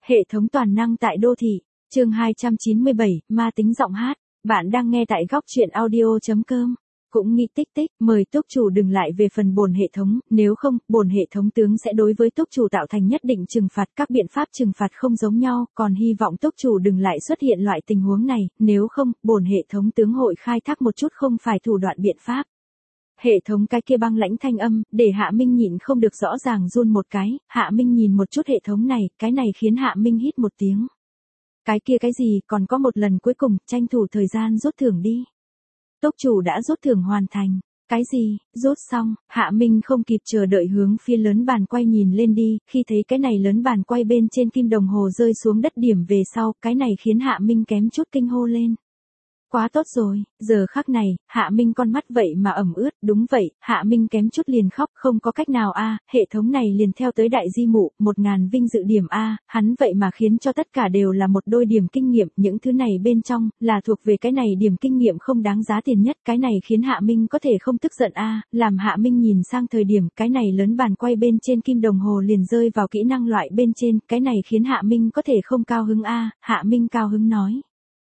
Hệ thống toàn năng tại đô thị, chương 297, ma tính giọng hát. Bạn đang nghe tại góc truyện audio.com. Cũng nghĩ tích tích, mời túc chủ đừng lại về phần bổn hệ thống, nếu không, bổn hệ thống tướng sẽ đối với túc chủ tạo thành nhất định trừng phạt. Các biện pháp trừng phạt không giống nhau, còn hy vọng túc chủ đừng lại xuất hiện loại tình huống này, nếu không, bổn hệ thống tướng hội khai thác một chút không phải thủ đoạn biện pháp. Hệ thống cái kia băng lãnh thanh âm, để Hạ Minh nhịn không được rõ ràng run một cái, Hạ Minh nhìn một chút hệ thống này, cái này khiến Hạ Minh hít một tiếng. Cái kia cái gì, còn có một lần cuối cùng, tranh thủ thời gian rút thưởng đi. Túc chủ đã rút thưởng hoàn thành. Cái gì, rút xong, Hạ Minh không kịp chờ đợi hướng phía lớn bàn quay nhìn lên đi, khi thấy cái này lớn bàn quay bên trên kim đồng hồ rơi xuống đất điểm về sau, cái này khiến Hạ Minh kém chút kinh hô lên. Quá tốt rồi, giờ khắc này, Hạ Minh con mắt vậy mà ẩm ướt, đúng vậy, Hạ Minh kém chút liền khóc, không có cách nào hệ thống này liền theo tới đại di mụ, 1000 vinh dự điểm hắn vậy mà khiến cho tất cả đều là một đôi điểm kinh nghiệm, những thứ này bên trong, là thuộc về cái này điểm kinh nghiệm không đáng giá tiền nhất, cái này khiến Hạ Minh có thể không tức giận làm Hạ Minh nhìn sang thời điểm, cái này lớn bàn quay bên trên kim đồng hồ liền rơi vào kỹ năng loại bên trên, cái này khiến Hạ Minh có thể không cao hứng Hạ Minh cao hứng nói.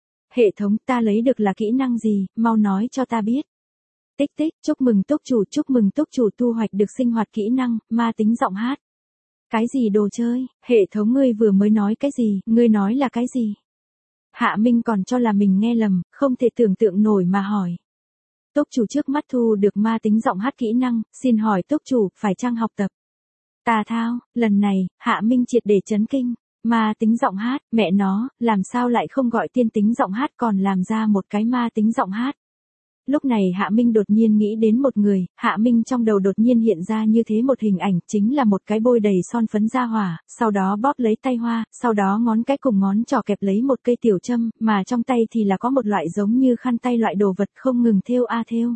Hệ thống, ta lấy được là kỹ năng gì, mau nói cho ta biết. Tích tích, chúc mừng túc chủ thu hoạch được sinh hoạt kỹ năng, ma tính giọng hát. Cái gì đồ chơi, hệ thống ngươi vừa mới nói cái gì, ngươi nói là cái gì? Hạ Minh còn cho là mình nghe lầm, không thể tưởng tượng nổi mà hỏi. Túc chủ trước mắt thu được ma tính giọng hát kỹ năng, xin hỏi túc chủ, phải chăng học tập? Tà thao, lần này, Hạ Minh triệt để chấn kinh. Ma tính giọng hát, mẹ nó, làm sao lại không gọi tiên tính giọng hát còn làm ra một cái ma tính giọng hát. Lúc này Hạ Minh đột nhiên nghĩ đến một người, Hạ Minh trong đầu đột nhiên hiện ra như thế một hình ảnh, chính là một cái bôi đầy son phấn ra hỏa, sau đó bóp lấy tay hoa, sau đó ngón cái cùng ngón trỏ kẹp lấy một cây tiểu châm, mà trong tay thì là có một loại giống như khăn tay loại đồ vật không ngừng thêu thêu.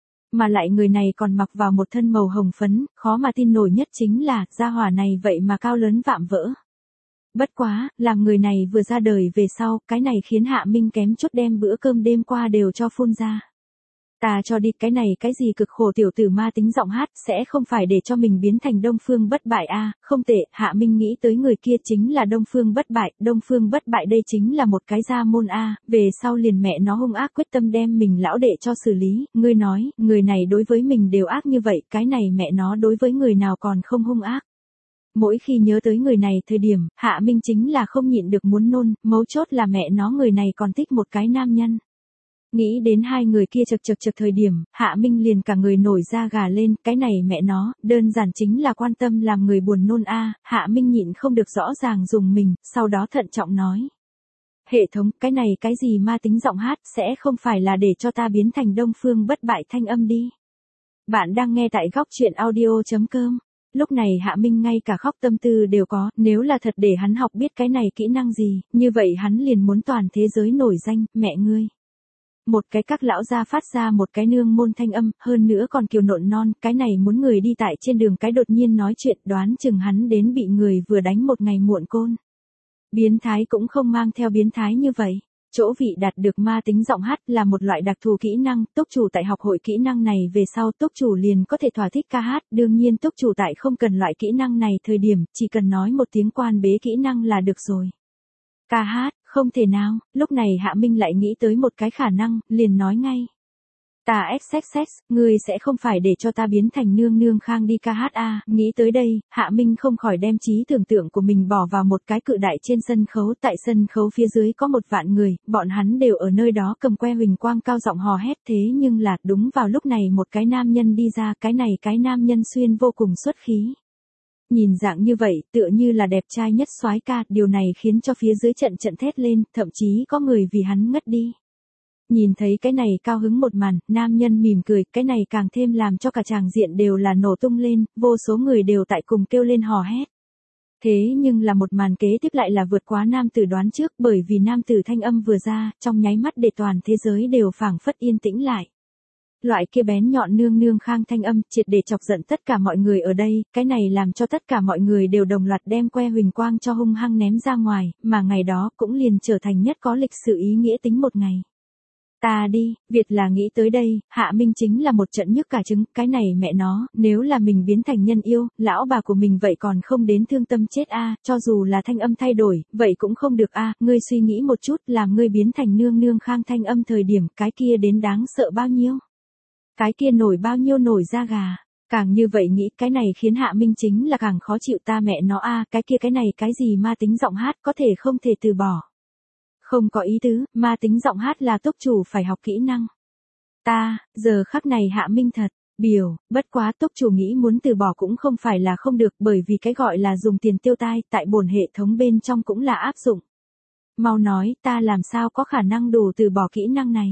Mà lại người này còn mặc vào một thân màu hồng phấn, khó mà tin nổi nhất chính là, gia hỏa này vậy mà cao lớn vạm vỡ. Bất quá, làm người này vừa ra đời về sau, cái này khiến Hạ Minh kém chút đem bữa cơm đêm qua đều cho phun ra. Ta cho đi cái này cái gì cực khổ tiểu tử ma tính giọng hát, sẽ không phải để cho mình biến thành Đông Phương Bất Bại không tệ, Hạ Minh nghĩ tới người kia chính là Đông Phương Bất Bại đây chính là một cái gia môn về sau liền mẹ nó hung ác quyết tâm đem mình lão đệ cho xử lý, ngươi nói, người này đối với mình đều ác như vậy, cái này mẹ nó đối với người nào còn không hung ác. Mỗi khi nhớ tới người này thời điểm, Hạ Minh chính là không nhịn được muốn nôn, mấu chốt là mẹ nó người này còn thích một cái nam nhân. Nghĩ đến hai người kia chật thời điểm, Hạ Minh liền cả người nổi da gà lên, cái này mẹ nó, đơn giản chính là quan tâm làm người buồn nôn Hạ Minh nhịn không được rõ ràng dùng mình, sau đó thận trọng nói. Hệ thống, cái này cái gì ma tính giọng hát, sẽ không phải là để cho ta biến thành Đông Phương Bất Bại thanh âm đi. Bạn đang nghe tại góc truyện audio.com. Lúc này Hạ Minh ngay cả khóc tâm tư đều có, nếu là thật để hắn học biết cái này kỹ năng gì, như vậy hắn liền muốn toàn thế giới nổi danh, mẹ ngươi. Một cái các lão gia phát ra một cái nương môn thanh âm, hơn nữa còn kiều nộn non, cái này muốn người đi tại trên đường cái đột nhiên nói chuyện, đoán chừng hắn đến bị người vừa đánh một ngày muộn côn. Biến thái cũng không mang theo biến thái như vậy. Chỗ vị đạt được ma tính giọng hát là một loại đặc thù kỹ năng, túc chủ tại học hội kỹ năng này về sau túc chủ liền có thể thỏa thích ca hát, đương nhiên túc chủ tại không cần loại kỹ năng này thời điểm, chỉ cần nói một tiếng quan bế kỹ năng là được rồi. Ca hát, không thể nào, lúc này Hạ Minh lại nghĩ tới một cái khả năng, liền nói ngay. Ta XXX, ngươi sẽ không phải để cho ta biến thành nương nương khang đi ca hát nghĩ tới đây, Hạ Minh không khỏi đem trí tưởng tượng của mình bỏ vào một cái cự đại trên sân khấu, tại sân khấu phía dưới có 1.000.000 người, bọn hắn đều ở nơi đó cầm que huỳnh quang cao giọng hò hét thế nhưng là, đúng vào lúc này một cái nam nhân đi ra, cái này cái nam nhân xuyên vô cùng xuất khí. Nhìn dạng như vậy, tựa như là đẹp trai nhất soái ca, điều này khiến cho phía dưới trận thét lên, thậm chí có người vì hắn ngất đi. Nhìn thấy cái này cao hứng một màn, nam nhân mỉm cười, cái này càng thêm làm cho cả tràng diện đều là nổ tung lên, vô số người đều tại cùng kêu lên hò hét. Thế nhưng là một màn kế tiếp lại là vượt quá nam tử đoán trước, bởi vì nam tử thanh âm vừa ra, trong nháy mắt để toàn thế giới đều phảng phất yên tĩnh lại. Loại kia bén nhọn nương nương khang thanh âm triệt để chọc giận tất cả mọi người ở đây, cái này làm cho tất cả mọi người đều đồng loạt đem que huỳnh quang cho hung hăng ném ra ngoài, mà ngày đó cũng liền trở thành nhất có lịch sử ý nghĩa tính một ngày. Ta đi, Việt là nghĩ tới đây, Hạ Minh chính là một trận nhức cả trứng, cái này mẹ nó, nếu là mình biến thành nhân yêu, lão bà của mình vậy còn không đến thương tâm chết a, cho dù là thanh âm thay đổi, vậy cũng không được a, ngươi suy nghĩ một chút, làm ngươi biến thành nương nương khang thanh âm thời điểm, cái kia đến đáng sợ bao nhiêu? Cái kia nổi bao nhiêu nổi da gà? Càng như vậy nghĩ cái này khiến Hạ Minh chính là càng khó chịu ta mẹ nó a, cái kia cái này cái gì ma tính giọng hát có thể không thể từ bỏ. Không có ý tứ, ma tính giọng hát là túc chủ phải học kỹ năng. Ta, giờ khắc này Hạ Minh thật, biểu, bất quá túc chủ nghĩ muốn từ bỏ cũng không phải là không được bởi vì cái gọi là dùng tiền tiêu tai tại bổn hệ thống bên trong cũng là áp dụng. Mau nói ta làm sao có khả năng đủ từ bỏ kỹ năng này.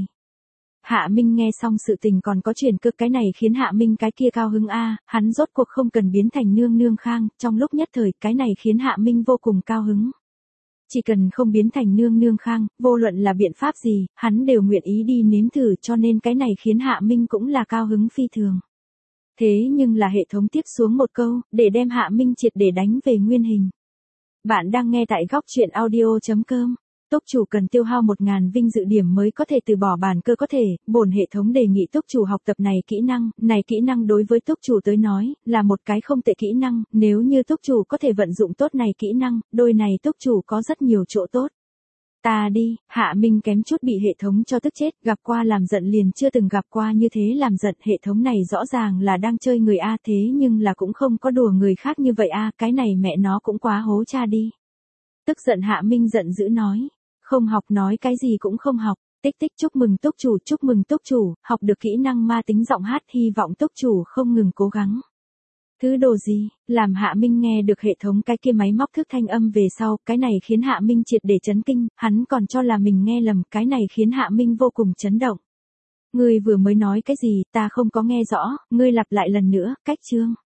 Hạ Minh nghe xong sự tình còn có chuyển cực cái này khiến Hạ Minh cái kia cao hứng a, hắn rốt cuộc không cần biến thành nương nương khang, trong lúc nhất thời cái này khiến Hạ Minh vô cùng cao hứng. Chỉ cần không biến thành nương nương khang, vô luận là biện pháp gì, hắn đều nguyện ý đi nếm thử cho nên cái này khiến Hạ Minh cũng là cao hứng phi thường. Thế nhưng là hệ thống tiếp xuống một câu, để đem Hạ Minh triệt để đánh về nguyên hình. Bạn đang nghe tại góc truyện audio.com. Túc chủ cần tiêu hao 1000 vinh dự điểm mới có thể từ bỏ bản cơ có thể, bổn hệ thống đề nghị túc chủ học tập này kỹ năng đối với túc chủ tới nói, là một cái không tệ kỹ năng, nếu như túc chủ có thể vận dụng tốt này kỹ năng, đôi này túc chủ có rất nhiều chỗ tốt. Ta đi, Hạ Minh kém chút bị hệ thống cho tức chết, gặp qua làm giận liền chưa từng gặp qua như thế làm giận, hệ thống này rõ ràng là đang chơi người a thế nhưng là cũng không có đùa người khác như vậy a, cái này mẹ nó cũng quá hố cha đi. Tức giận Hạ Minh giận dữ nói. Không học nói cái gì cũng không học, tích tích chúc mừng túc chủ, học được kỹ năng ma tính giọng hát hy vọng túc chủ không ngừng cố gắng. Thứ đồ gì, làm Hạ Minh nghe được hệ thống cái kia máy móc thức thanh âm về sau, cái này khiến Hạ Minh triệt để chấn kinh, hắn còn cho là mình nghe lầm, cái này khiến Hạ Minh vô cùng chấn động. Ngươi vừa mới nói cái gì, ta không có nghe rõ, ngươi lặp lại lần nữa, cách chương.